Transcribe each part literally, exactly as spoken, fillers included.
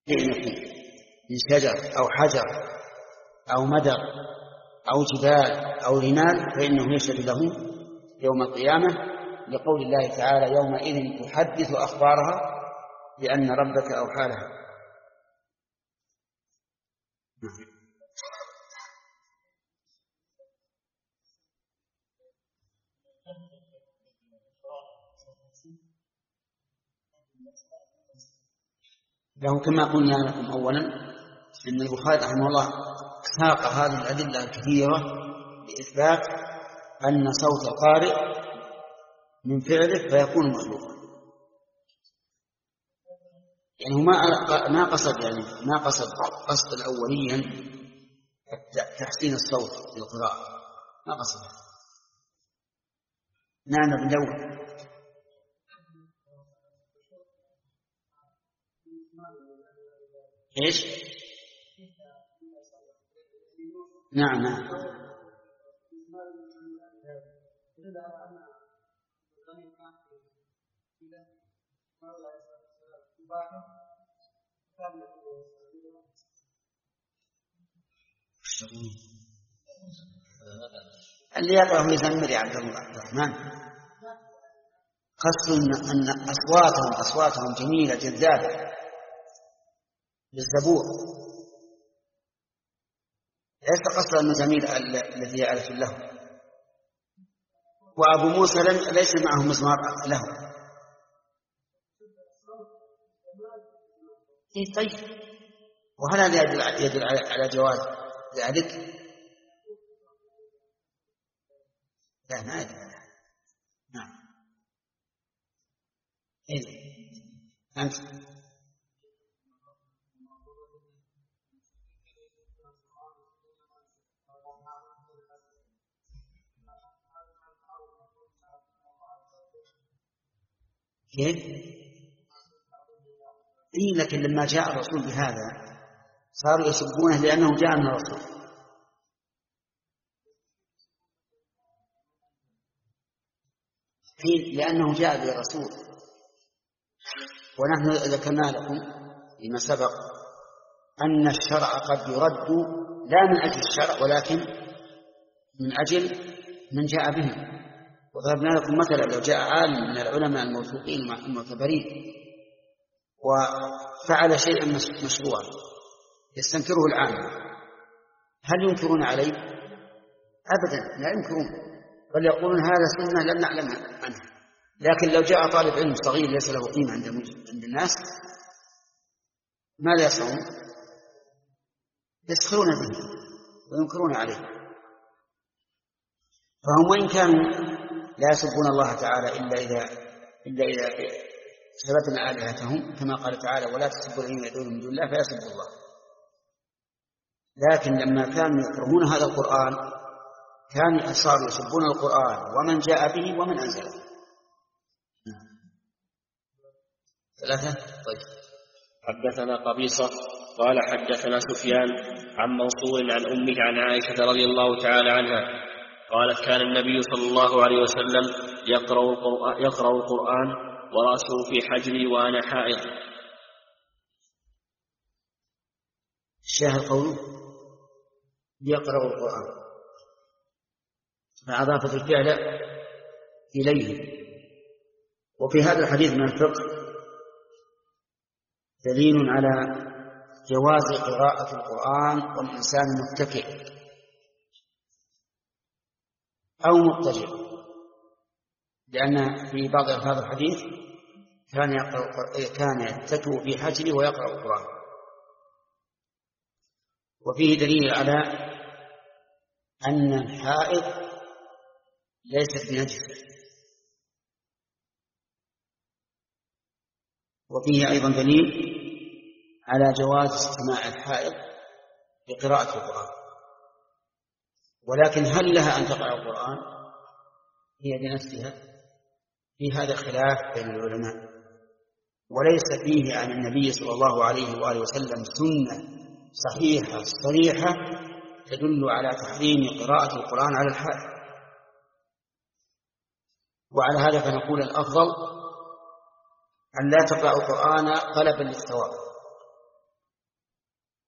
يكون من شجر أو حجر أو مدر أو جبال أو رمال فإنه يشهد له يوم القيامة، لقول الله تعالى: يومئذ تحدث أخبارها بأن ربك أوحى لها. له كما قلنا لكم أولا أن البخاري رحمه الله ساق هذه الأدلة الكثيرة لإثبات أن صوت القارئ من فعله فيكون مخلوقا. يعني ما ما قصد يعني ما قصد قصد الأوليا تحسين الصوت للقراءة، ما قصد. نعم بالدور. إيش؟ نعم نعم اللي يقرأ يزمر يا عبد الرحمن. قصد أن أصواتهم أصواتهم جميلة جذابة للزبور، ليس قصد المزامير التي يعرف له. وأبو موسى ليس معه مزمار له. إيه طيب، وهل هذا يدل على جواز ذلك؟ لا ما يدل. نعم. إيه أنت كيف؟ إيه لكن لما جاء الرسول بهذا صاروا يسبونه لأنه جاء من الرسول. إيه لأنه جاء بالرسول. ونحن ذكرنا لكم فيما سبق أن الشرع قد يرد لا من أجل الشرع ولكن من أجل من جاء به. وضربنا لكم مثلا لو جاء عالم من العلماء الموثوقين المعتبرين وفعل شيئا مشروعا يستنكره العامة، هل ينكرون عليه؟ أبدا لا ينكرون، بل يقولون هذا سنة لم نعلم عنها. لكن لو جاء طالب علم صغير ليس له قيمة عند الناس ماذا يصنعون؟ يسخرون به وينكرون عليه. فهم وإن كانوا لا يسبون الله تعالى إلا إذا إلا إذا سبتنا آلهتهم كما قال تعالى: ولا تسبوا الذين يدعون من دون الله فيسبوا الله. لكن لما كانوا يكرهون هذا القرآن كانوا صاروا يسبون القرآن ومن جاء به ومن أنزله. ثلاثة. طيب. حدثنا قبيصة قال حدثنا سفيان عن منصور عن أمه عن عائشة رضي الله تعالى عنها قالت: كان النبي صلى الله عليه وسلم يقرأ القرآن, يقرأ القرآن ورأسه في حجري وأنا حائض. الشاهد قوله يقرأ القرآن، فأضافت الفعل إليه. وفي هذا الحديث من الفقه دليل على جواز قراءة القرآن والإنسان متكئ أو مضطجع، لأن في بعض ألفاظ الحديث كان يقرأ كان يتكئ في حجره ويقرأ القرآن. وفيه دليل على أن الحائض ليست بنجسة. وفيه أيضا دليل على جواز استماع الحائض بقراءة القرآن. ولكن هل لها أن تقرأ القرآن هي بنفسها؟ في هذا خلاف بين العلماء، وليس فيه عن النبي صلى الله عليه وآله وسلم سنة صحيحة صريحة تدل على تحريم قراءة القرآن على الحائض. وعلى هذا فنقول الأفضل أن لا تقرأ القرآن طلبا للثواب،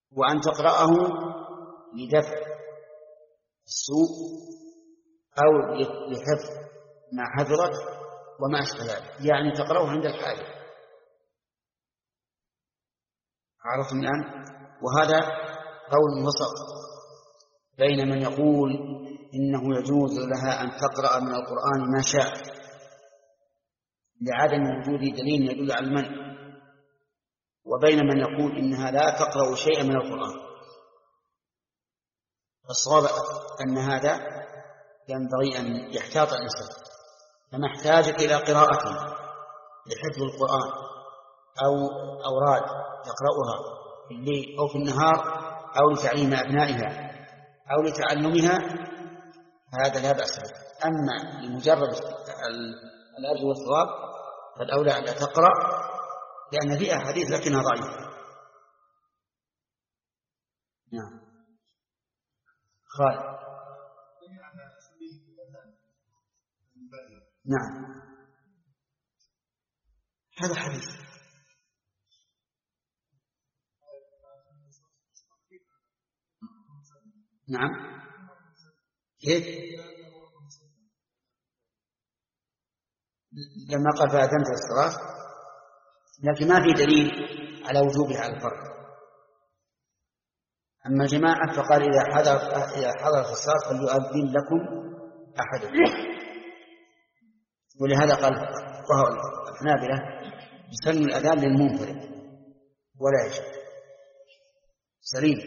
وأن تقرأه لدفع السوء أو لحفظ ما حفظت وما أشبه ذلك، يعني تقرأه عند الحاجة. عرفتم الآن؟ وهذا قول وسط بين من يقول إنه يجوز لها أن تقرأ من القرآن ما شاء لعدم وجود دليل يدل على المنع، وبين من يقول إنها لا تقرأ شيئا من القرآن. فالصواب أن هذا ينبغي أن يحتاط الإنسان، فما احتاج إلى قراءة لحفظ القرآن أو أوراد يقرأها في الليل أو في النهار أو لتعليم أبنائها أو لتعلمها، هذا لا بأس به. أما لمجرد الأجر والثواب فالأولى أن لا تقرأ، لأن فيها حديث لكنها ضعيفة. نعم. خالد. نعم، هذا حديث. نعم، كيف؟ لما قال فأذنت الصلاة، لكن ما في دليل على وجوبها على الفرد. أما جماعة فقال إذا حضر إذا حضرت الصلاة فليؤذن لكم أحدكم، ولهذا قال فقهاء الحنابلة يسن الأذان للمنفرد ولا يجب سليم.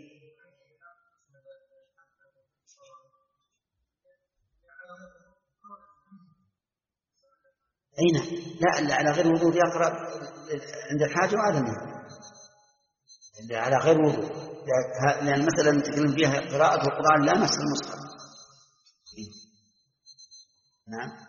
أين؟ لا، على غير وضوء يقرأ عند الحاجة وعدم اللي على غير وضوء، لأن مثلا نتكلم فيها قراءة القرآن لا مس المصحف. نعم.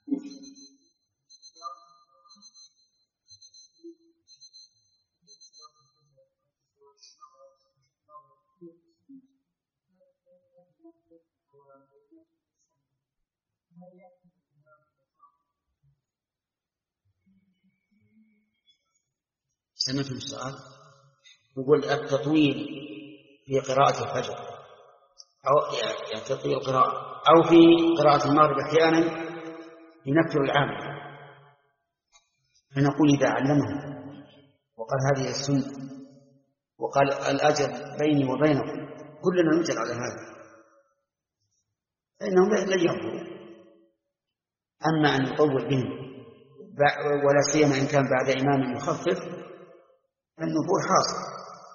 سمعت السؤال يقول التطويل في قراءة الفجر أو يعني تطويل القراءة أو في قراءة المغرب أحيانا ينكر العام، فنقول إذا علمه وقال هذه السنة وقال الأجر بيني وبينكم كلنا نجر على هذا فإنهم لن يقولوا. أما أن يطول بهم ولا سيما إن كان بعد إمام مخفف فالنفور حاصل.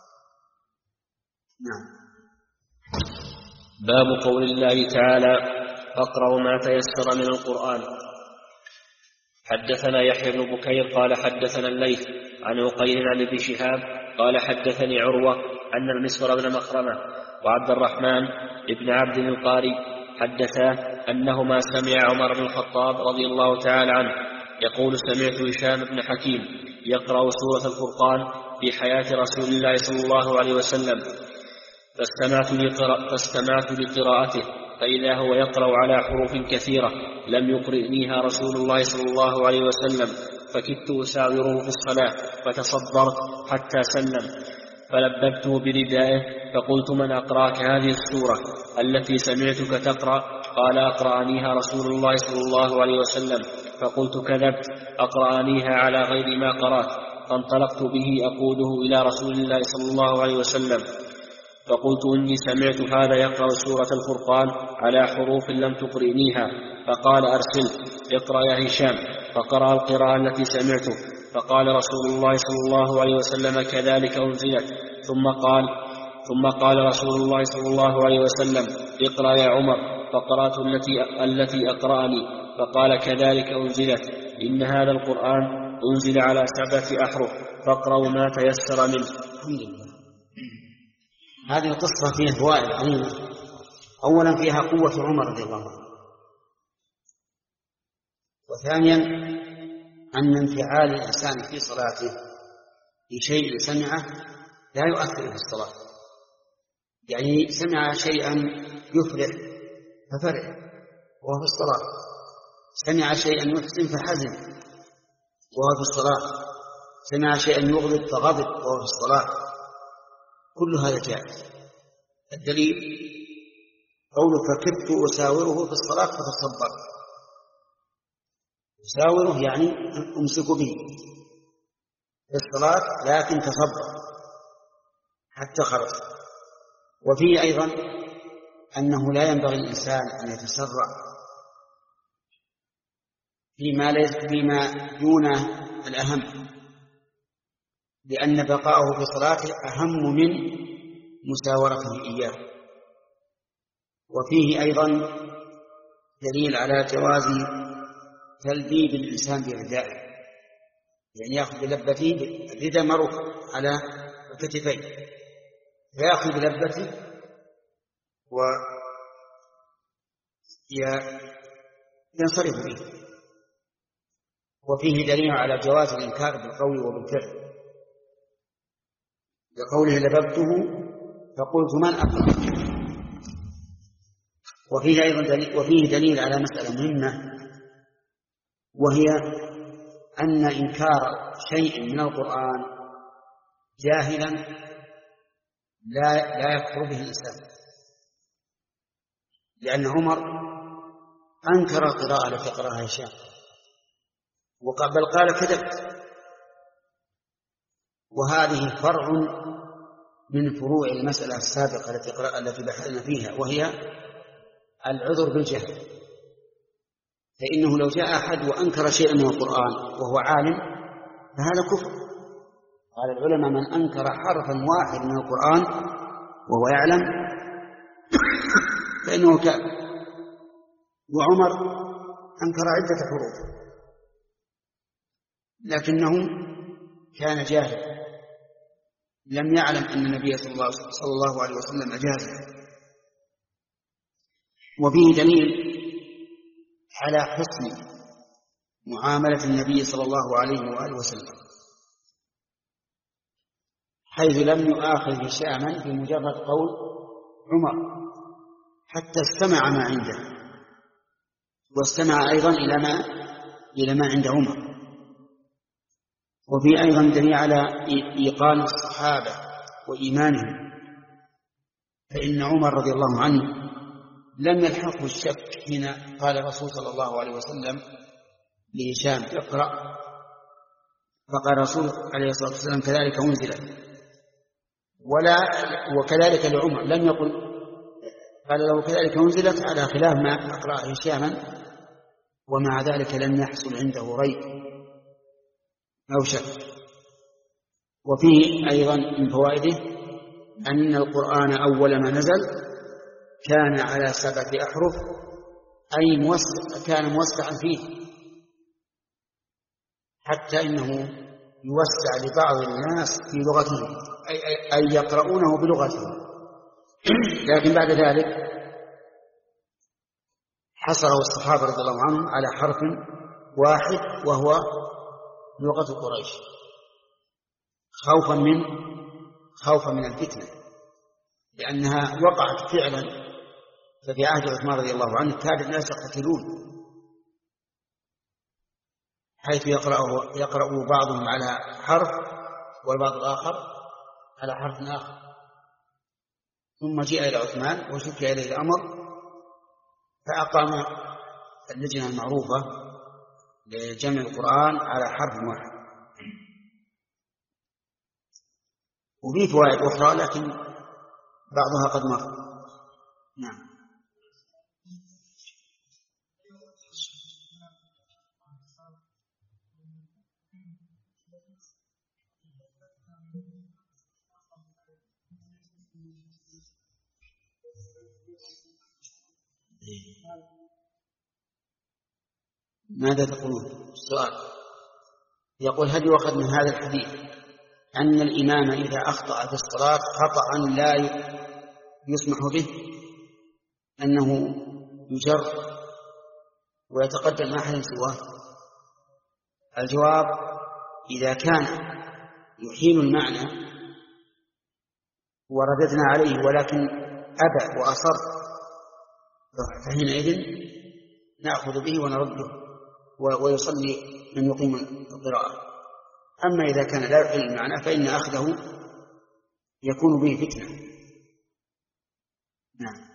نعم. باب قول الله تعالى فاقرأوا ما تيسر من القرآن. حدثنا يحيى بن بكير قال حدثنا الليث عن عقيل عن ابن شهاب قال حدثني عروة أن المسور بن مخرمة وعبد الرحمن بن عبد القاري حدثا أنهما سمع عمر بن الخطاب رضي الله تعالى عنه يقول سمعت هشام بن حكيم يقرأ سورة الفرقان في حياة رسول الله صلى الله عليه وسلم فاستمعت, لقراء فاستمعت لقراءته فإذا هو يقرأ على حروف كثيرة لم يقرئنيها رسول الله صلى الله عليه وسلم فكدت أساوره في الصلاة فتصدرت حتى سلم فلببته بردائه فقلت من أقرأك هذه السورة التي سمعتك تقرأ؟ قال أقرأنيها رسول الله صلى الله عليه وسلم. فقلت كذبت أقرأنيها على غير ما قرأت. فانطلقت به أقوده إلى رسول الله صلى الله عليه وسلم فقلت إني سمعت هذا يقرأ سورة الفرقان على حروف لم تقرئنيها. فقال أرسل اقرأ يا هشام. فقرأ القراءة التي سمعته فقال رسول الله صلى الله عليه وسلم كذلك أنزلت. ثم قال ثم قال رسول الله صلى الله عليه وسلم اقرأ يا عمر. فقرأت التي, التي أقرأني فقال كذلك أنزلت. إن هذا القرآن أنزل على سبعة أحرف فاقرأوا ما تيسر منه. الحمد لله. هذه القصة فيها فوائد عظيمة. أولا فيها قوة عمر رضي الله عنه، وثانيا أن انفعال الإنسان في صلاته في شيء سمعه لا يؤثر في الصلاة. يعني سمع شيئا يفرح ففرح وهو في الصلاة، سمع شيئا يحزن فحزن وهو في الصلاة، سمع شيئا يغضب فغضب وهو في الصلاة. كل هذا جائز. الدليل قوله فكدت أساوره في الصلاة فتصبر. أساوره يعني أمسك به في الصلاة لكن تصبر حتى خرج. وفيه أيضا أنه لا ينبغي الإنسان أن يتسرع فيما ليس فيما دون الأهم، لأن بقاءه في صلاته أهم من مساورته إياه. وفيه أيضا دليل على جواز تلبيب الإنسان بردائه، يعني يأخذ بلبته الرداء مرفوع على الكتفين فيأخذ بلبته وينصرف به. وفيه دليل على جواز الإنكار بالقول وبالفعل، لقوله لببته فقلت من أكرم. وفيه أيضا دليل وفيه دليل على مسألة مهمة، وهي أن إنكار شيء من القرآن جاهلا لا لا يكفر به الإنسان، لأن عمر أنكر القراءة التي قرأها هشام بل قال كذبت. وهذه فرع من فروع المسألة السابقة التي التي بحثنا فيها، وهي العذر بالجهل. فإنه لو جاء أحد وأنكر شيئا من القرآن وهو عالم فهذا كفر. قال العلماء من أنكر حرفا واحد من القرآن وهو يعلم فإنه كافر. وعمر أنكر عدة حروف لكنه كان جاهلا، لم يعلم أن النبي صلى الله عليه وسلم أجازه. وفيه دليل على حسن معاملة النبي صلى الله عليه وآله وسلم، حيث لم يؤاخذ هشاما بمجرد قول عمر حتى استمع ما عنده، واستمع أيضا إلى ما إلى ما عند عمر. وفي أيضا دليل على إيقان الصحابة وإيمانهم، فإن عمر رضي الله عنه لم يلحقه الشك حين قال الرسول صلى الله عليه وسلم لهشام اقرأ، فقال الرسول عليه الصلاة والسلام كذلك أنزلت. ولا وكذلك لعمر لم يقل، قال له كذلك أنزلت على خلاف ما أقرأ هشاما، ومع ذلك لم يحصل عنده ريب أو شك. وفيه أيضا من فوائده أن القرآن أول ما نزل كان على سبعة أحرف، أي موسع كان موسعا فيه، حتى إنه يوسع لبعض الناس في لغتهم أي, أي, أي يقرؤونه بلغتهم. لكن بعد ذلك حصره الصحابة رضي الله عنهم على حرف واحد وهو لغة قريش، خوفا من خوفا من الفتنة، لأنها وقعت فعلا. ففي عهد عثمان رضي الله عنه كاد الناس يقتتلون، حيث يقرأ يقرأ بعضهم على حرف والبعض الآخر على حرف آخر. ثم جاء إلى عثمان وشكى إليه الأمر فأقام اللجنة المعروفة لجمع القرآن على حرف واحد. وفي فوائد أخرى لكن بعضها قد مر. نعم. ماذا تقولون؟ السؤال يقول هل يؤخذ من هذا الحديث أن الإمام إذا أخطأ في الصلاة خطأ لا يسمح به أنه يجر ويتقدم أحد سواه؟ الجواب إذا كان يحيل المعنى ورددنا عليه ولكن أبى وأصر فحينئذ نأخذ به ونرده ويصلي من يقيم القراءة. أما إذا كان لا يحيل المعنى فإن أخذه يكون به فتنة. نعم.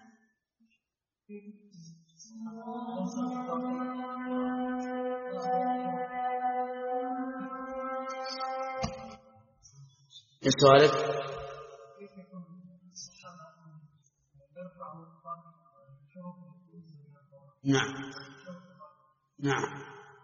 سؤالك؟ نعم نعم.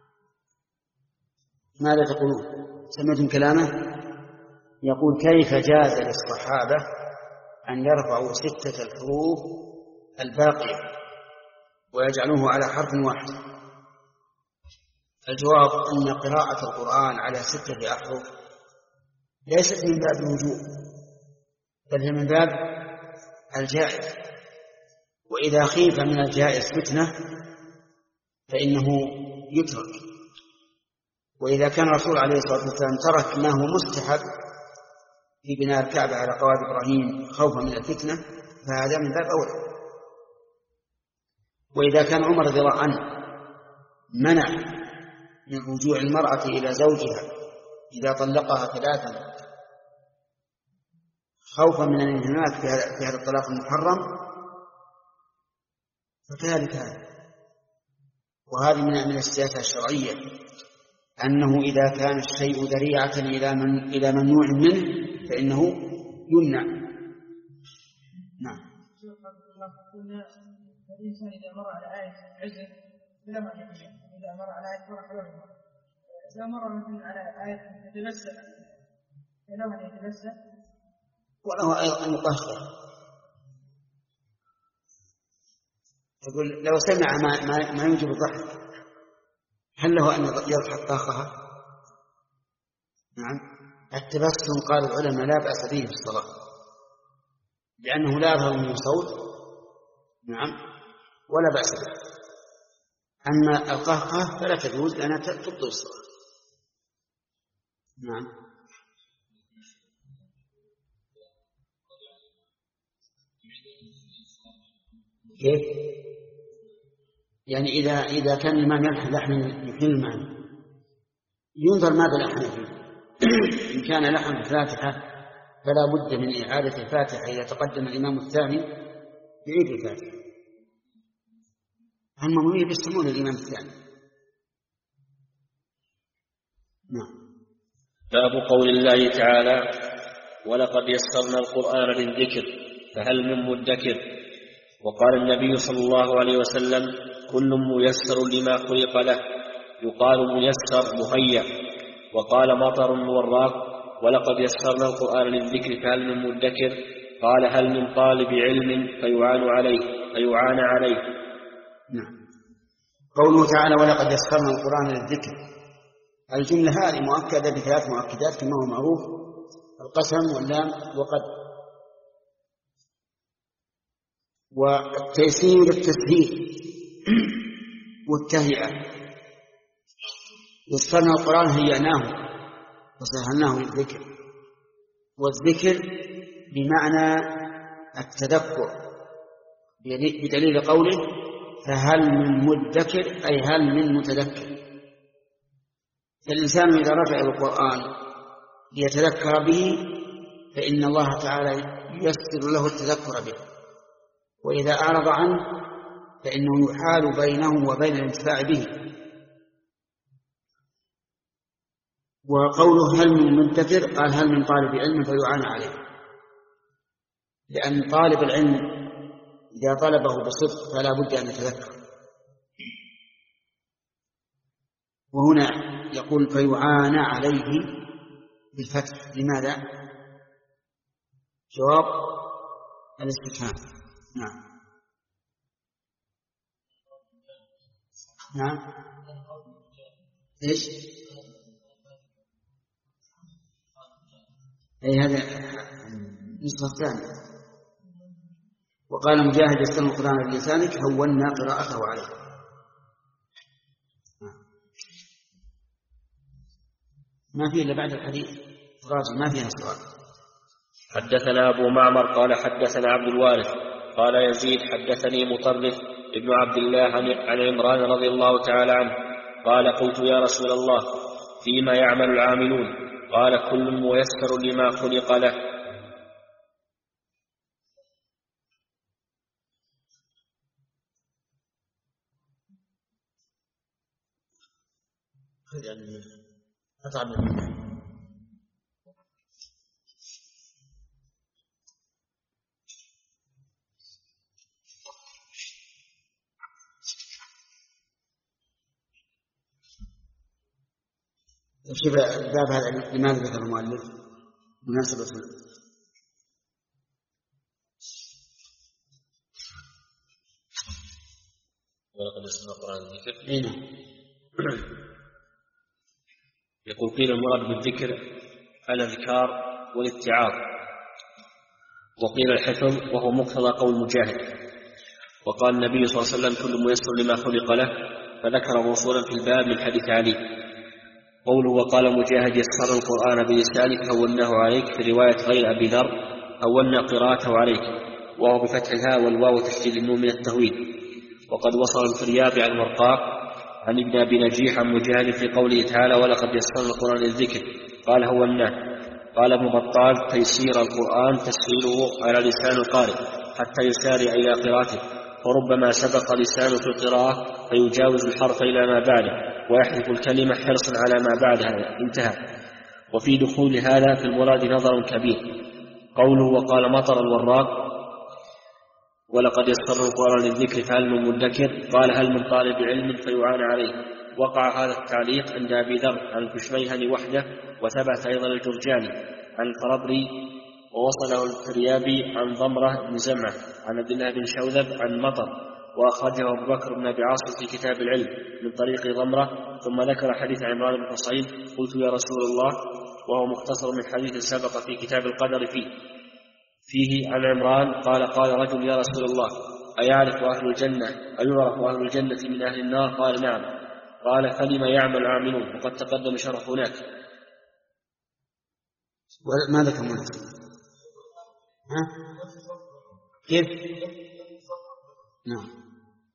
ماذا تقولون؟ سمعتم كلامه؟ يقول كيف جاز للصحابة أن يرفعوا ستة الحروف الباقية ويجعلوه على حرف واحد؟ الجواب أن قراءة القرآن على ستة أحرف ليست من باب الوجوب، بل هي من باب الجائز، وإذا خيف من الجائز فتنة فإنه يترك. وإذا كان الرسول عليه الصلاة والسلام ترك ما هو مستحب في بناء الكعبة على قواعد إبراهيم خوفا من الفتنة فهذا من باب أولى. وإذا كان عمر رضي الله عنه منع من رجوع المرأة إلى زوجها إذا طلقها ثلاثا خوفا من الانهماك في هذا الطلاق المحرم فكذلك هذا. وهذه من السياسة الشرعية أنه إذا كان الشيء ذريعة إلى من إلى ممنوع منه فإنه يمنع. نعم. الإنسان إذا مر على آية عزة بلا ما يحجب، إذا مر على آية فرح له، إذا مر مثلا على آية يتبسم فله أن يتبسم وله أيضا أن يطهر. يقول لو سمع ما, ما, ما يوجب الضحك هل له أن يضحك طاقها؟ نعم. التبسم قال العلماء لا بأس به في الصلاة لأنه لا يظهر من صوت، نعم، ولا بأس به. أما القهقه فلا تجوز لأنها تبطل الصلاة. نعم. كيف؟ يعني إذا إذا كان الإمام يلحن لحن يحل المعنى ينظر ماذا لحن فيه. إن كان لحن الفاتحة فلا بد من إعادة الفاتحة إذا تقدم الإمام الثاني يعيد الفاتحة. المأمومين يستمعون الإمام الثاني. نعم. باب قول الله تعالى ولقد يسرنا القرآن للذكر فهل من مدكر. وقال النبي صلى الله عليه وسلم كل ميسر لما خلق له، يقال ميسر مهيأ. وقال مطر وراق ولقد يسرنا القرآن للذكر فهل من مدكر. قال هل من طالب علم فيعان عليه فيعان عليه. نعم. قوله تعالى ولقد يسرنا القرآن للذكر، الجملة هذه مؤكدة بثلاث مؤكدات كما هو معروف: القسم واللام وقد. والتيسير التسهيل والتهيئة. يسرنا القرآن هيئناه وسهلناه للذكر، والذكر بمعنى التذكر بدليل قوله فهل من مدكر أي هل من متذكر. فالإنسان إذا رفع القرآن ليتذكر به فإن الله تعالى ييسر له التذكر به، وإذا أعرض عنه فإنه يحال بينه وبين الانتفاع به. وقوله هل من منتفر قال هل من طالب علم فيعان عليه، لأن طالب العلم إذا طلبه بصدق فلا بد أن يتذكر. وهنا يقول فيعان عليه بالفتح. لماذا؟ جواب الاستفهام. نعم. نعم. إيش؟ أي هذا النصف الثاني. وقال مجاهد يستلم القرآن بلسانك هونا قراءته عليه. ما فيه إلا بعد الحديث راجع ما فيها سؤال. حدثنا أبو معمر قال حدثنا عبد الوارث قال يزيد حدثني مطرف ابن عبد الله عن عمران رضي الله تعالى عنه قال قلت يا رسول الله فيما يعمل العاملون؟ قال كل ميسر لما خلق له. قطع بالله. شوف الباب هذا لماذا ذكر المؤلف مناسبة؟ ولقد يسمع القرآن الذكر. إيه. يقول قيل المراد بالذكر الأذكار والاتعاظ، وقيل الحفظ وهو مقتضى قول مجاهد. وقال النبي صلى الله عليه وسلم كل ميسر لما خلق له، فذكر موصولا في الباب من حديث علي. قوله وقال مجاهد يسر القرآن بلسانك هوناه عليك، في رواية غير أبي ذر هونا قراءته عليك، وهو بفتح الهاء والواو تشديد النون من التهويل. وقد وصل الفريابي عن المرقاق عن ابن أبي نجيح عن مجاهد في قوله تعالى ولقد يسرنا القرآن للذكر قال هوناه. قال ابن بطال تيسير القرآن تسهيله على لسان القارئ حتى يسارع إلى قراءته، وربما سبق لسانه في القراءة فيجاوز الحرف إلى ما بعده ويحذف الكلمة حرصا على ما بعدها. انتهى. وفي دخول هذا في المراد نظر كبير. قوله وقال مطر الوراق ولقد يسر القرآن للذكر فهل من مدكر، قال هل من طالب علم فيعان عليه. وقع هذا التعليق عند أبي ذر عن الكشميهني وحده، وثبت أيضا الجرجاني عن الفربري، ووصله الفريابي عن ضمرة بن زمعة عن عبد الله بن شوذب عن مطر، وأخرجه أبو بكر بن أبي عاصم في كتاب العلم من طريق ضمرة. ثم ذكر حديث عمران بن حصين قلت يا رسول الله، وهو مختصر من حديث سبق في كتاب القدر فيه فيه عن عمران قال قال رجل يا رسول الله أيعرف أهل الجنة أيعرف أهل الجنة من أهل النار؟ قال نعم. قال فلما يعمل عاملون؟ وقد تقدم شرح هناك. ماذا كمان؟ ها؟ كيف؟ نعم.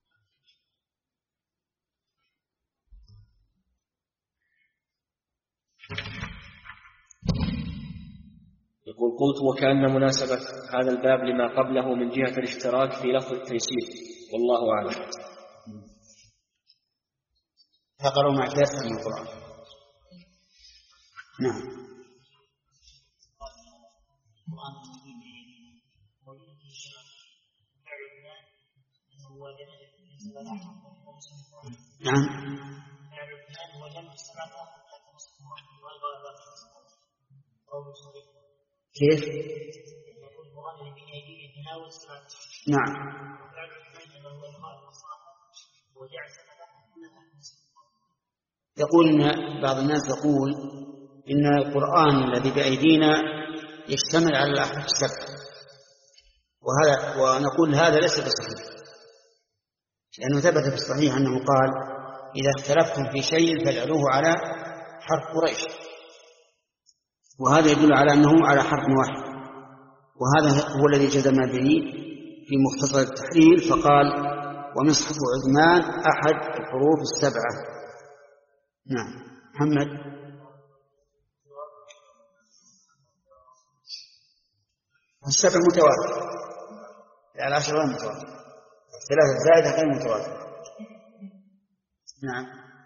يقول قلت وكأن مناسبة هذا الباب لما قبله من جهة الاشتراك في لفظ التيسير، والله أعلم. فقروا مع كاسة من القرآن. نعم. نعم. كيف؟ نعم. يقول إن بعض الناس يقول إن القرآن الذي بأيدينا يشتمل على الأحرف السبع، وهذا ونقول هذا ليس بصحيح، لأنه ثبت في الصحيح أنه قال إذا اختلفتم في شيء فاجعلوه على حرف قريش، وهذا يدل على أنه على حرف واحد، وهذا هو الذي جزم به في مختصر التحرير فقال ومصحف عثمان أحد الحروف السبعة. نعم. محمد. السبع متواتر، العشر غير متواتر، الثلاثة الزائدة غير متواتر. نعم.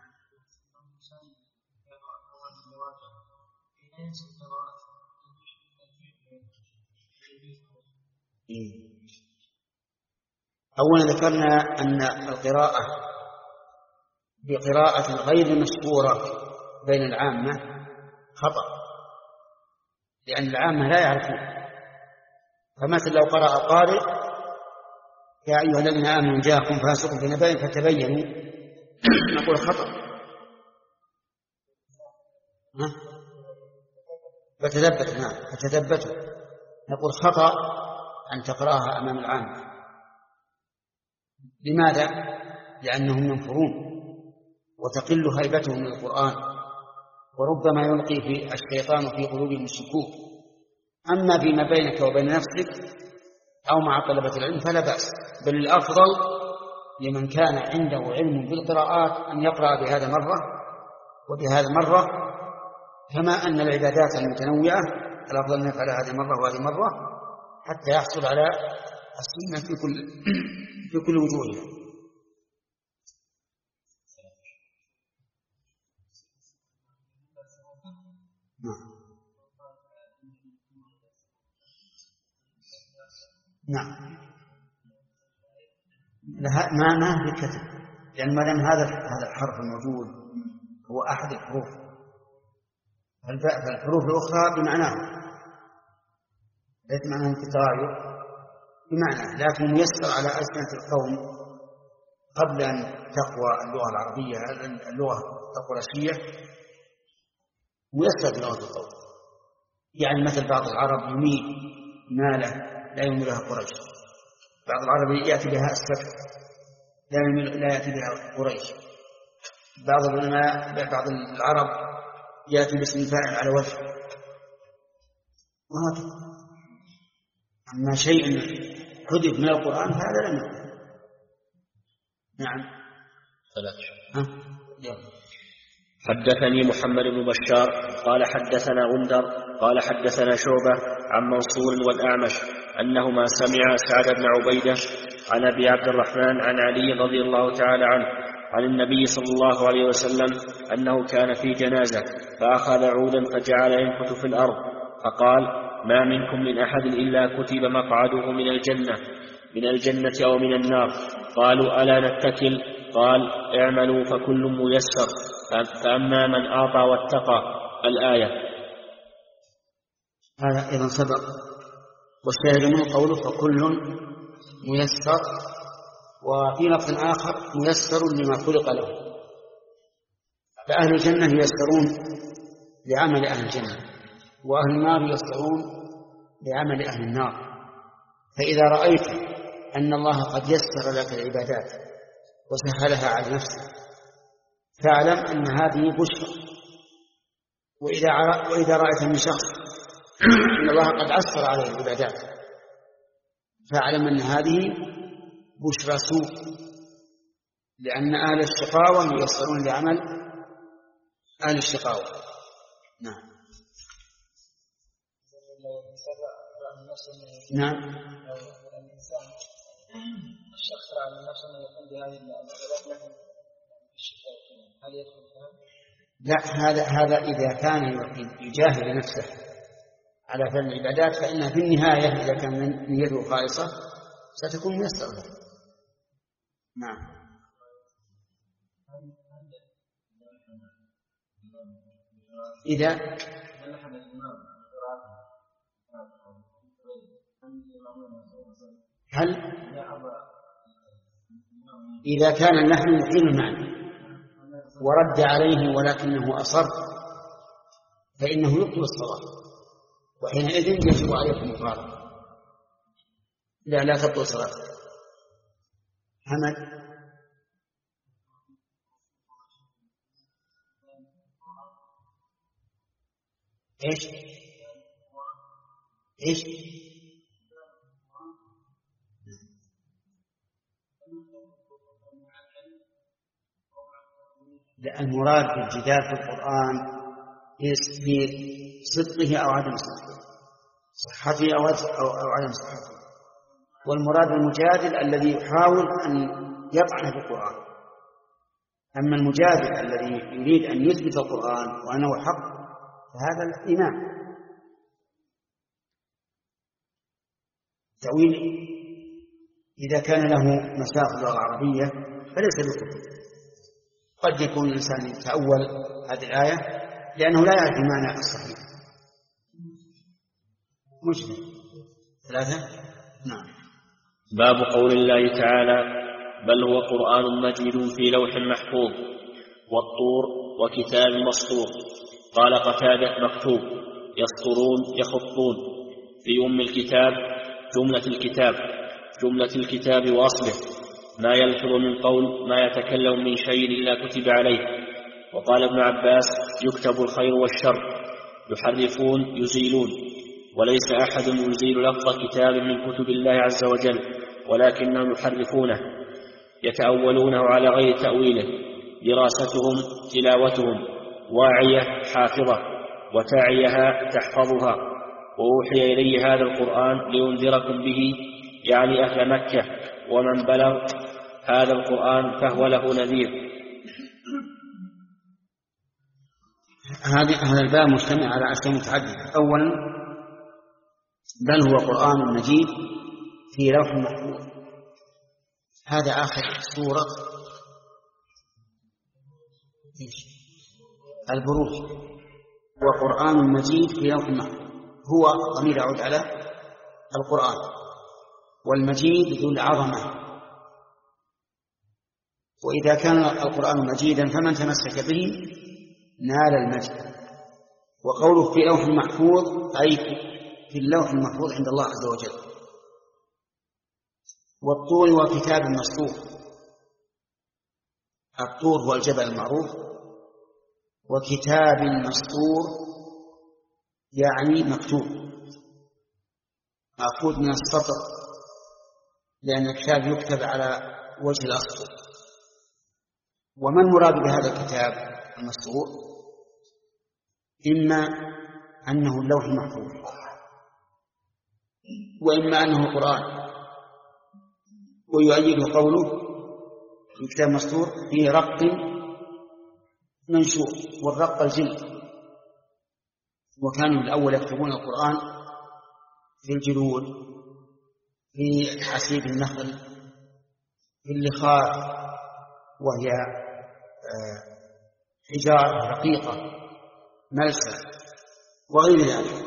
أولا ذكرنا أن القراءة بقراءة غير مشهورة بين العامة خطأ، لأن العامة لا يعرفون. فمثل لو قرأ قارئ يا أيها الذين آمنوا جاءكم فاسق بنبأ فتبينوا، نقول خطأ. فتثبت. نعم فتثبتوا، نقول خطأ أن تقرأها أمام العامة. لماذا؟ لأنهم ينفرون وتقل هيبتهم من القرآن، وربما يلقي في الشيطان في قلوبهم الشكوك. أما فيما بينك وبين نفسك أو مع طلبة العلم فلا بأس، بل الأفضل لمن كان عنده علم بالقراءات أن يقرأ بهذا مرة وبهذا مرة، كما أن العبادات المتنوعة الأفضل أن يفعل هذه مرة وهذه مرة حتى يحصل على السنة في كل في كل وجوهها. نعم نعم ما ما في كتب، لأن ما دام هذا هذا الحرف الموجود هو أحد الحروف، فالحروف الأخرى بمعناه ليس معناه في التغاير بمعنى، لكن يسر على ألسنة القوم قبل أن تقوى اللغة العربية اللغة القرشية ميسر بلغة القوم. يعني مثل بعض العرب يميل ماله لا يميلها قريش، بعض العرب يأتي بها السكت لا يميل لا يأتي بها قريش، بعض العلماء بعض العرب يأتي باسم الفاعل على وجه، وهكذا. أما شيء حدث من القرآن هذا لم يكن. نعم ثلاث. حدثني محمد بن بشار قال حدثنا غندر قال حدثنا شعبة عن منصور والأعمش أنهما سمع سعد بن عبيدة عن أبي عبد الرحمن عن علي رضي الله تعالى عنه عن النبي صلى الله عليه وسلم أنه كان في جنازة فأخذ عودا فجعل ينكت في الأرض فقال: ما منكم من أحد إلا كتب مقعده من الجنة من الجنة أو من النار. قالوا: ألا نتكل؟ قال: اعملوا فكل ميسر، فأما من أعطى واتقى. الآية. هذا أيضا سبق، والشاهد من قوله فكل ميسر، وفي لفظ آخر ميسر لما خلق له. فأهل الجنة ييسرون لعمل أهل الجنة، وأهل النار ييسرون لعمل أهل النار. فإذا رأيت أن الله قد يسر لك العبادات وسهلها على نفسك فاعلم أن هذه بشرى، وإذا وإذا رأيت من شخص أن الله قد عسر عليه العبادات فاعلم أن هذه بشرى سوء، لأن أهل الشقاوة ييسرون لعمل أهل الشقاوة. نعم نعم الشخص على نفسه أن يقوم بهذه العبادات لكن الشقاء هل يدخل فيها؟ لا، هذا هذا إذا كان يجاهد نفسه على فعل العبادات فإنها في النهاية إذا كان نيته خالصة ستكون ميسرة له. نعم إذا هل إذا كان اللحن يحيل المعنى ورد عليه ولكنه أصر فإنه يبطل الصلاة، وحينئذ يجب عليكم القارئ. لا لا تبطل صلاة. حمد ايش ايش لا، المراد بالجدال في القرآن في صدقه أو عدم صدقه، صحته أو, أو, أو عدم صحته. والمراد المجادل الذي يحاول أن يطعن في القرآن. أما المجادل الذي يريد أن يثبت القرآن وأنه حق فهذا الإمام. تأويل إذا كان له مساق اللغة العربية فليس بكفر. قد يكون الإنسان يتأول هذه الآية لأنه لا يعرف المعنى الصحيح. مجمع. ثلاثة. نعم. باب قول الله تعالى: بل هو قرآن مجيد في لوح محفوظ والطور وكتاب مسطور. قال قتادة: مكتوب. يسطرون يخطون. في أم الكتاب جملة الكتاب جملة الكتاب وأصله ما يلفظ من قول ما يتكلم من شيء إلا كتب عليه. وقال ابن عباس: يكتب الخير والشر. يحرفون يزيلون، وليس أحد يزيل لفظ كتاب من كتب الله عز وجل ولكنهم يحرفونه يتأولونه على غير تأويله. دراستهم تلاوتهم، واعية حافظة وتاعيها تحفظها. وأوحي إلي هذا القرآن لينذركم به، يعني أهل مكة، ومن بلغ هذا القرآن فهو له نذير. هذا الباب مجتمع على أشياء متعددة. أولا بل هو قرآن مجيد في لوح محفوظ، هذا آخر سورة البروج، هو قرآن مجيد في لوح محفوظ، هو ضمير يعود على القرآن، والمجيد ذو العظمة، وإذا كان القرآن مجيدا فمن تمسك به نال المجد. وقوله في لوح محفوظ أي في اللوح المحفوظ عند الله عز وجل. والطور وكتاب مسطور، الطور هو الجبل المعروف، وكتاب مسطور يعني مكتوب، مأخوذ من السطر، لأن الكتاب يكتب على وجه الأسطر. وما المراد بهذا الكتاب المسطور؟ إما أنه اللوح المحفوظ، وإما أنه قرآن. ويؤيد قوله في كتاب مسطور في رق منشور، والرق الجلد، وكانوا الأول يكتبون القرآن في الجلود، في حسيب النخل، في اللخاف، وهي حجارة رقيقة ملسة وغير ذلك.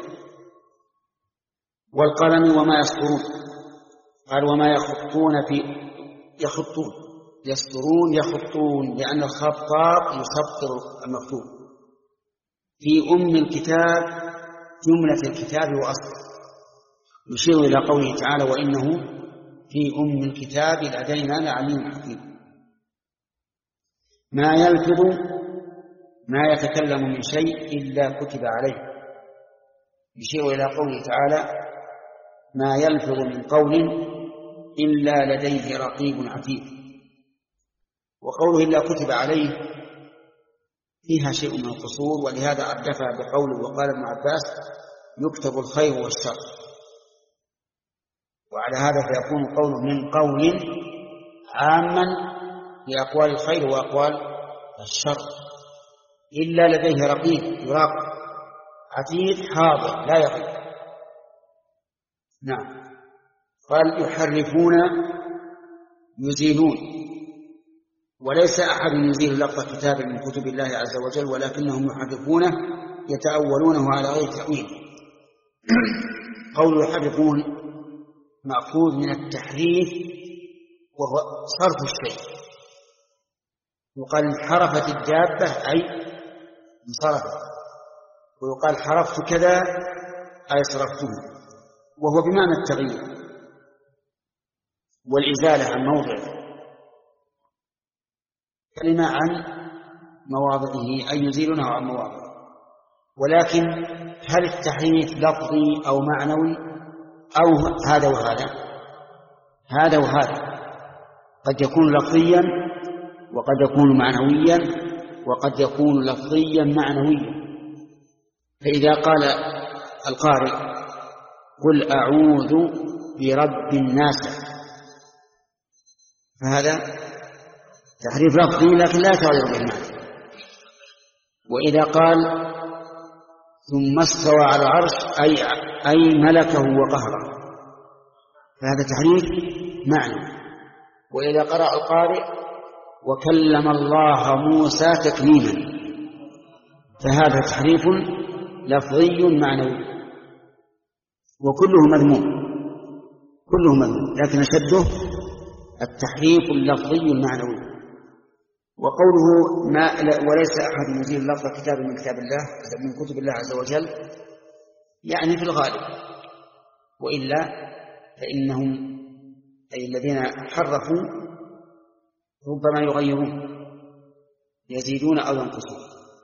والقلم وما يسطرون، قال وما يخطون في يخطون يسطرون يخطون، لأن الخطاط يسطر المكتوب. في أم الكتاب جملة الكتاب وأصله، يشير إلى قوله تعالى وإنه في أم الكتاب لدينا لعليم حكيم. ما يلفظ ما يتكلم من شيء إلا كتب عليه، يشير إلى قوله تعالى ما يلفظ من قول إلا لديه رقيب عتيد. وقوله إلا كتب عليه فيها شيء من القصور، ولهذا أردفها بقوله وقال ابن عباس يكتب الخير والشر، وعلى هذا فيكون قوله من قول عاما لأقوال الخير وأقوال الشر. إلا لديه رقيب يراقب، عتيد حاضر لا يغيب. نعم. قال يحرفون يزيلون، وليس أحد يزيل لفظ كتاب من كتب الله عز وجل، ولكنهم يحرفونه يتأولونه على غير تأويل. قول يحرفون مأخوذ من التحريف، وهو صرف الشيء. يقال حرفت الدابة أي انصرفت، ويقال حرفت كذا أي صرفته، وهو بمعنى التغيير والإزالة عن موضعه، كلمة عن مواضعه أي يزيلونه عن مواضعه. ولكن هل التحريف لفظي أو معنوي أو هذا وهذا؟ هذا وهذا، قد يكون لفظيا وقد يكون معنويا وقد يكون لفظيا معنويا. فإذا قال القارئ قل أعوذ برب الناس، فهذا تحريف لفظي لكن لا يتغير به المعنى. وإذا قال ثم استوى على العرش أي, أي ملكه وقهره، فهذا تحريف معنى. وإذا قرأ القارئ وكلم الله موسى تكليما، فهذا تحريف لفظي معنوي، وكله مذموم، كله مذموم، لكن أشده التحريف اللفظي المعنوي. وقوله ما وليس أحد يزيل لفظ كتاب من كتاب الله من كتب الله عز وجل يعني في الغالب، وإلا فإنهم أي الذين حرفوا ربما يغيرون يزيدون أو ينقصون.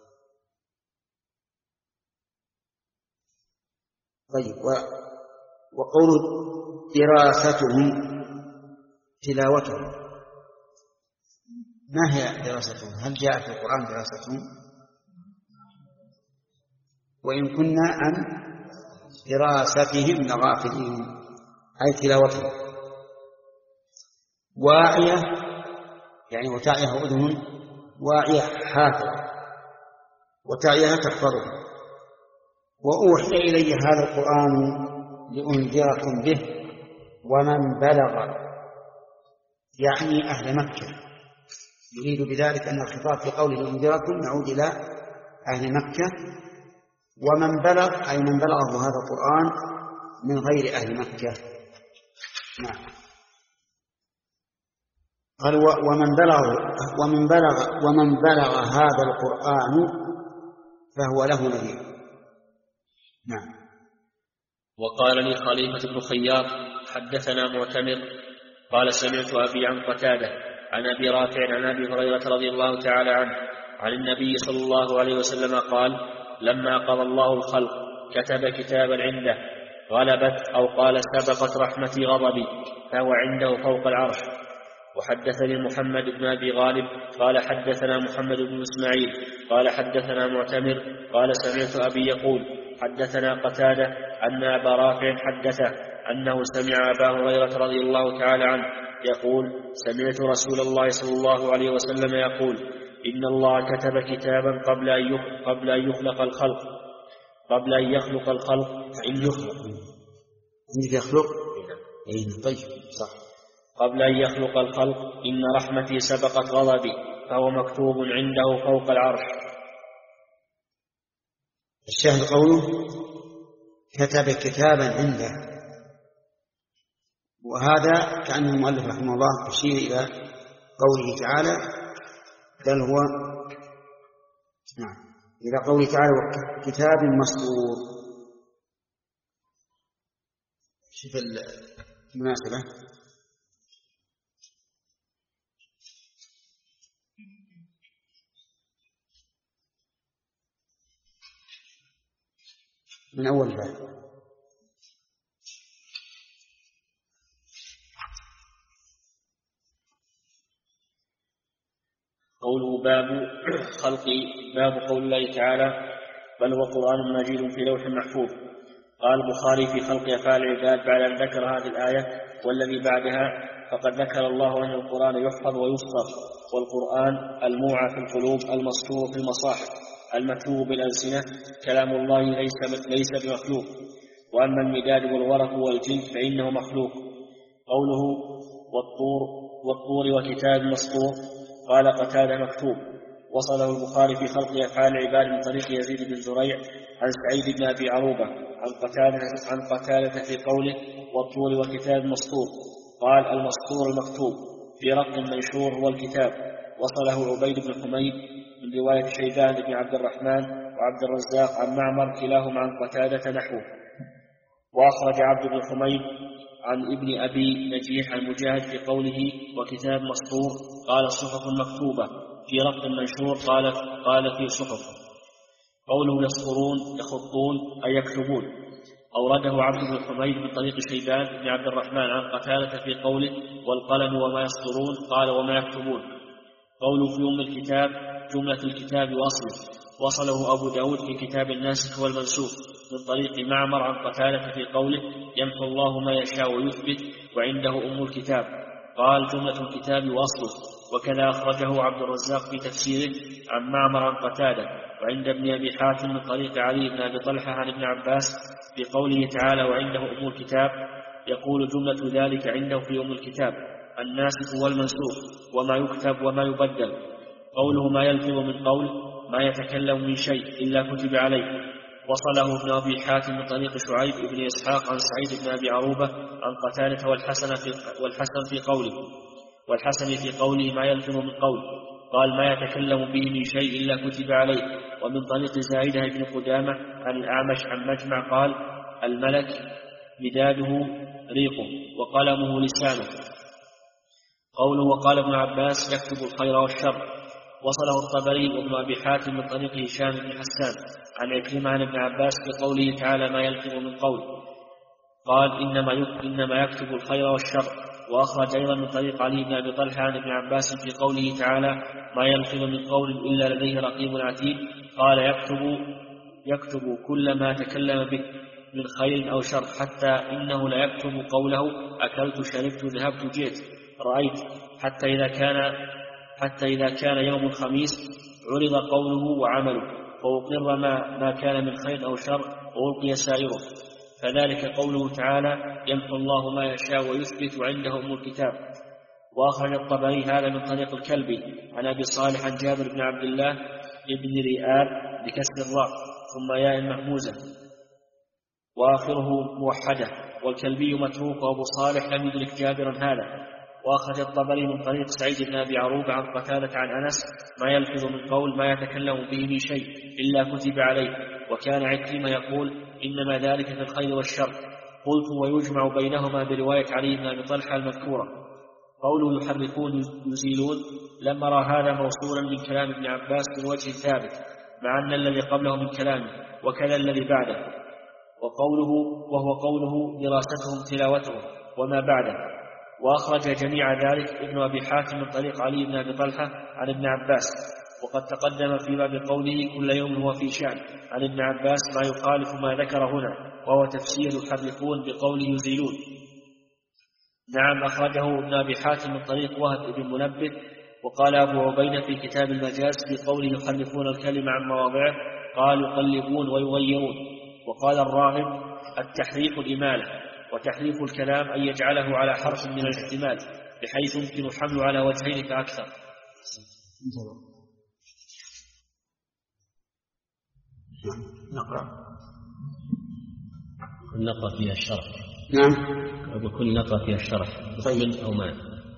طيب. وقوله دراستهم تلاوتهم، ما هي دراستهم؟ هل جاء في القرآن دراستهم؟ وإن كنا عن دراستهم لغافلين أي تلاوتهم. واعية يعني وتعيه أذن واعية حافظة، وتعيها تحفظها. وأوحي إلي هذا القرآن لأنذركم به ومن بلغ، يعني أهل مكة، يريد بذلك أن الخطاب في قوله لأنذركم يعود إلى أهل مكة، ومن بلغ أي من بلغه هذا القرآن من غير أهل مكة. نعم. قال ومن بلغ ومن بلغ ومن بلغ هذا القرآن فهو له نذير. نعم. وقال لي خليفة بن خياط حدثنا معتمر قال سمعت أبي عن قتادة عن أبي رافع عن أبي هريرة رضي الله تعالى عنه عن النبي صلى الله عليه وسلم قال لما قضى الله الخلق كتب كتابا عنده غلبت أو قال سبقت رحمتي غضبي فهو عنده فوق العرش. وحدثني محمد بن أبي غالب قال حدثنا محمد بن إسماعيل قال حدثنا معتمر قال سمعت أبي يقول حدثنا قتادة أن أبا رافع حدثه أنه سمع أبا هريرة رضي الله تعالى عنه يقول سمعت رسول الله صلى الله عليه وسلم يقول إن الله كتب كتابا قبل أن قبل أن يخلق الخلق قبل أن يخلق الخلق إن يخلق إن يخلق إيه طيب صح قبل أن يخلق الخلق إن رحمتي سبقت غضبي فهو مكتوب عنده فوق العرش. الشاهد قوله كتب كتابا عنده، وهذا كأن المؤلف رحمه الله يشير إلى قوله تعالى بل هو نعم إلى قوله تعالى كتاب مسطور. شوف المناسبة من أول باب قوله باب خلق باب قول الله تعالى بل هو قرآن مجيد في لوح محفوظ. قال البخاري في خلق أفعال العباد بعد أن ذكر هذه الآية والذي بعدها فقد ذكر الله أن القرآن يحفظ ويسطر، والقرآن الموعى في القلوب المسطور في المصاحف المكتوب بالألسنة كلام الله ليس ليس بمخلوق، وأما المداد والورق والجلد فإنه مخلوق. قوله والطور والطور وكتاب مسطور قال قتادة مكتوب. وصله البخاري في خلق أفعال العباد من طريق يزيد بن زريع عن سعيد بن أبي عروبة عن قتادة عن قتادة في قوله والطور وكتاب مسطور قال المسطور المكتوب في رق منشور هو الكتاب. وصله عبيد بن حميد من رواية شيبان بن عبد الرحمن وعبد الرزاق عن معمر كلاهما عن قتادة نحوه. وأخرج عبد بن حميد عن ابن أبي نجيح عن مجاهد في قوله وكتاب مسطور قال الصحف المكتوبة في رق منشور قال قال في صحف. قوله يسطرون يخطون أي يكتبون. أورده عبد بن حميد من طريق شيبان بن عبد الرحمن عن قتادة في قوله والقلم وما يسطرون قال وما يكتبون. قوله في أم الكتاب جملة الكتاب وأصله. وصله أبو داود في كتاب الناسخ والمنسوخ من طريق معمر عن قتادة في قوله يمحو الله ما يشاء ويثبت وعنده أم الكتاب قال جملة الكتاب وأصله. وكذا أخرجه عبد الرزاق في تفسيره عن معمر عن قتادة وعند ابن أبي حاتم من طريق علي بن أبي طلحة عن ابن عباس في قوله تعالى وعنده أم الكتاب يقول جملة ذلك عنده في أم الكتاب الناسخ والمنسوخ وما يكتب وما يبدل. قوله ما يلفظ من قول ما يتكلم من شيء إلا كتب عليه. وصله ابن أبي حاتم من طريق شعيب بن إسحاق عن سعيد بن أبي عروبة عن قتادة والحسن في, والحسن في قوله والحسن في قوله ما يلفظ من قول قال ما يتكلم به من شيء إلا كتب عليه. ومن طريق زائدة بن قدامة عن الأعمش عن مجمع قال الملك مداده ريقه وقلمه لسانه. قوله وقال ابن عباس يكتب الخير والشر. وصله الطبري وابن أبي حاتم من طريق هشام بن حسان عن عكرمة عن ابن عباس في قوله تعالى ما يلفظ من قول قال إنما إنما يكتب الخير والشر. وأخرج أيضا من طريق علي بن أبي طلحة عن ابن عباس في قوله تعالى ما يلفظ من قول إلا لديه رقيب عتيد قال يكتب يكتب كل ما تكلم به من خير أو شر حتى إنه لا يكتب قوله أكلت شربت ذهبت جئت رأيت حتى إذا كان حتى إذا كان يوم الخميس عرض قوله وعمله وأقر ما, ما كان من خير أو شر وألقي سائره، فذلك قوله تعالى يمحو الله ما يشاء ويثبت وعنده أم الكتاب. وأخرج الطبري هذا من طريق الكلبي عن أبي صالح عن جابر بن عبد الله ابن رئاب بكسر الراء ثم ياء مهموزة وآخره موحدة، والكلبي متروك وأبو صالح لم يدرك جابرا هذا. وأخرج الطبري من طريق سعيد بن أبي عروبة عن قتادة عن أنس ما يلفظ من قول ما يتكلم به من شيء إلا كتب عليه، وكان عكرمة يقول إنما ذلك في الخير والشر. قلت ويجمع بينهما برواية علي بن أبي طلحة المذكورة. قوله يحرفون يزيلون لم أرى هذا موصولا من كلام ابن عباس من وجه ثابت، مع أن الذي قبله من كلامه وكذا الذي بعده، وقوله وهو قوله دراستهم تلاوتهم وما بعده. وأخرج جميع ذلك ابن أبي حاتم من طريق علي بن أبي طلحة عن ابن عباس، وقد تقدم في باب قوله كل يوم هو في شأن عن ابن عباس ما يخالف ما ذكر هنا، وهو تفسير يحرفون بقوله يزيلون. نعم أخرجه ابن أبي حاتم من طريق وهب بن منبه. وقال أبو عبيدة في كتاب المجاز في قوله يحرفون الكلمة عن مواضعه قال يقلبون ويغيرون. وقال الراغب التحريف الإمالة، وتحريف الكلام أن يجعله على حرف من الاحتمال بحيث يمكن حمله على وجهين فأكثر. نقرأ النقرة فيها الشرح. نعم وبكل نقرة فيها الشرح من أو ما.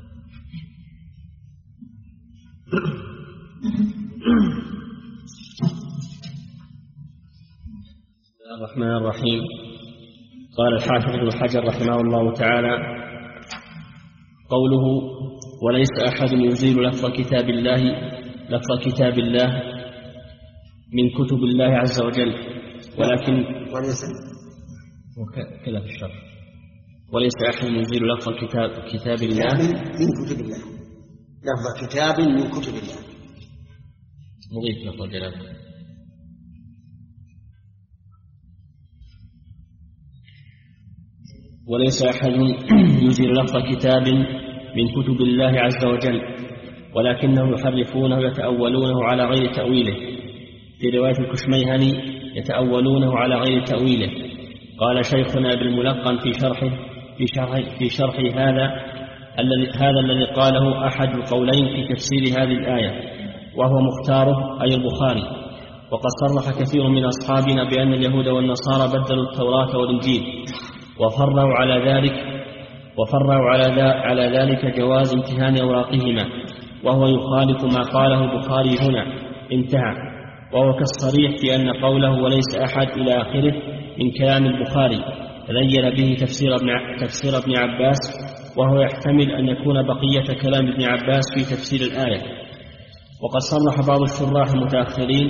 الرحمن الرحيم. قال الحافظ ابن حجر رحمه الله تعالى قوله وليس أحد يزيل لفظ كتاب الله لفظ كتاب الله من كتب الله عز وجل، ولكن وليس وكذا في الشرح وليس أحد يزيل لفظ كتاب كتاب الله من كتب الله لفظ كتاب من كتب الله مضيف لفظ جلاله. وليس أحد يزيل لفظ كتاب من كتب الله عز وجل، ولكنهم يحرفونه يتأولونه على غير تأويله. في رواية الكشميهني يتأولونه على غير تأويله. قال شيخنا ابن الملقن في شرحه في شرح في شرح هذا الذي هذا الذي قاله أحد القولين في تفسير هذه الآية، وهو مختاره أي البخاري. وقد صرح كثير من أصحابنا بأن اليهود والنصارى بدلوا التوراة والإنجيل، وفرعوا على ذلك وفرعوا على, على ذلك جواز امتهان أوراقهما، وهو يخالف ما قاله البخاري هنا. انتهى. وهو كالصريح في أن قوله وليس أحد إلى آخره من كلام البخاري تبين به تفسير ابن, تفسير ابن عباس، وهو يحتمل أن يكون بقية كلام ابن عباس في تفسير الآية. وقد صرح بعض الشراح المتأخرين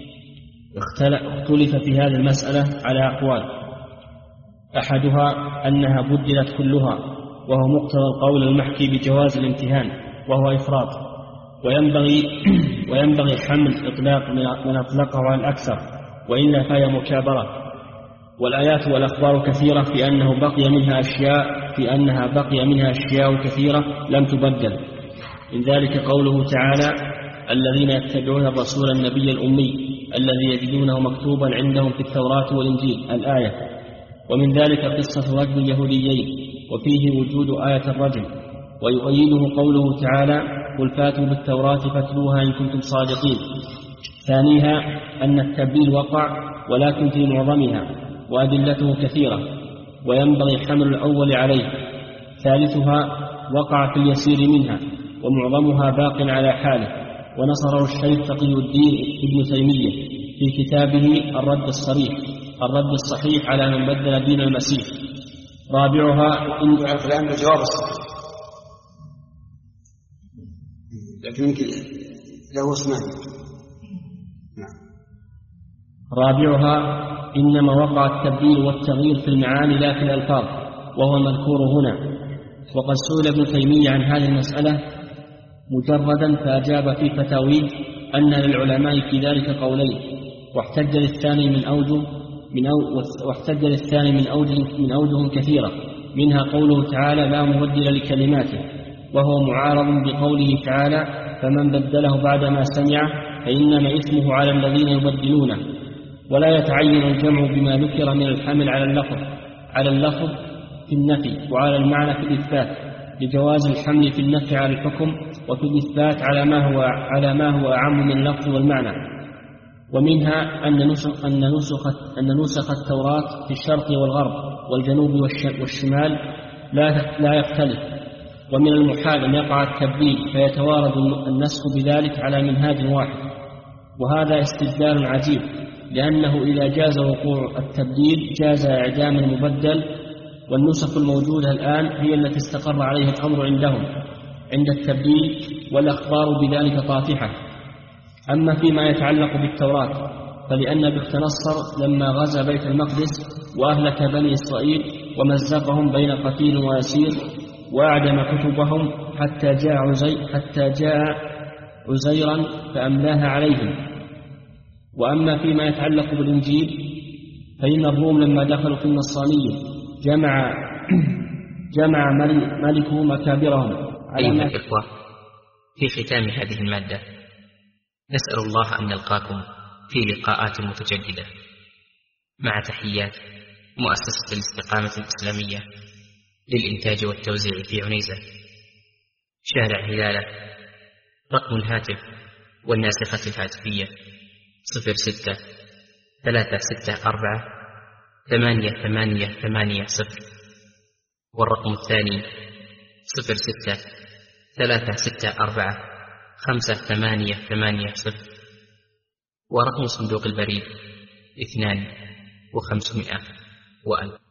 اختلف في هذه المسألة على أقوال، أحدها أنها بدلت كلها، وهو مقتضى القول المحكي بجواز الامتهان، وهو إفراط، وينبغي وينبغي حمل إطلاق من أطلقه على الأكثر، وإلا فهي مكابرة. والآيات والأخبار كثيرة في أنه بقي منها أشياء في أنها بقي منها أشياء كثيرة لم تبدل. من ذلك قوله تعالى الذين يتبعون الرسول النبي الأمي الذي يجدونه مكتوبا عندهم في التوراة والإنجيل الآية. ومن ذلك قصة رجل اليهوديين وفيه وجود آية الرجل. ويؤيده قوله تعالى قل فاتوا بالتوراة فاتلوها إن كنتم صادقين. ثانيها أن التبديل وقع ولكن في معظمها، وأدلته كثيرة وينبغي حمل الأول عليه. ثالثها وقع في اليسير منها ومعظمها باق على حاله، ونصره الشيخ تقي الدين ابن تيمية في كتابه الرد الصريح الرد الصحيح على من بدل دين المسيح. رابعها إن الآن الجواب الصحيح، لكن يمكن له اسمان. رابعها إنما وقع التبديل والتغيير في المعاني لا في الألفاظ، وهو المذكور هنا. وقد سئل ابن تيمية عن هذه المسألة مجردا فأجاب في فتاويه أن للعلماء في ذلك قولين، واحتج للثاني من أوجه من أو واحتج للثاني من أوجه من أوجه كثيرة، منها قوله تعالى لا مبدل لكلماته، وهو معارض بقوله تعالى فمن بدله بعدما سمعه فإنما إثمه على الذين يبدلونه. ولا يتعين الجمع بما ذكر من الحمل على اللفظ على اللفظ في النفي وعلى المعنى في الإثبات، لجواز الحمل في النفي على الحكم وفي الإثبات على ما هو على ما هو أعم من اللفظ والمعنى. ومنها أن نسخ أن نسخ أن نسخ التوراة في الشرق والغرب والجنوب والشمال لا لا يختلف، ومن المحال أن يقع التبديل فيتوارد النسخ بذلك على منهاج واحد، وهذا استدلال عجيب، لأنه إذا جاز وقوع التبديل جاز إعدام المبدل، والنسخ الموجودة الآن هي التي استقر عليها الأمر عندهم عند التبديل، والأخبار بذلك طافحة. أما فيما يتعلق بالتوراة فلأن بخت نصر لما غزا بيت المقدس وأهلك بني إسرائيل ومزقهم بين قتيل وأسير وأعدم كتبهم حتى جاء عزي حتى جاء عزيرا فأملاها عليهم. وأما فيما يتعلق بالإنجيل فإن الروم لما دخلوا في النصرانية جمع جمع ملكه مكابرهم. أيها الإخوة، في ختام هذه المادة نسأل الله أن نلقاكم في لقاءات متجددة، مع تحيات مؤسسة الاستقامة الإسلامية للإنتاج والتوزيع في عنيزة، شارع هلالة. رقم الهاتف والناسخة الهاتفية صفر ستة ثلاثة ستة أربعة ثمانية ثمانية ثمانية صفر، والرقم الثاني صفر ستة ثلاثة ستة أربعة خمسة ثمانية ثمانية صفر، ورقم صندوق البريد اثنان وخمسمائة وألف.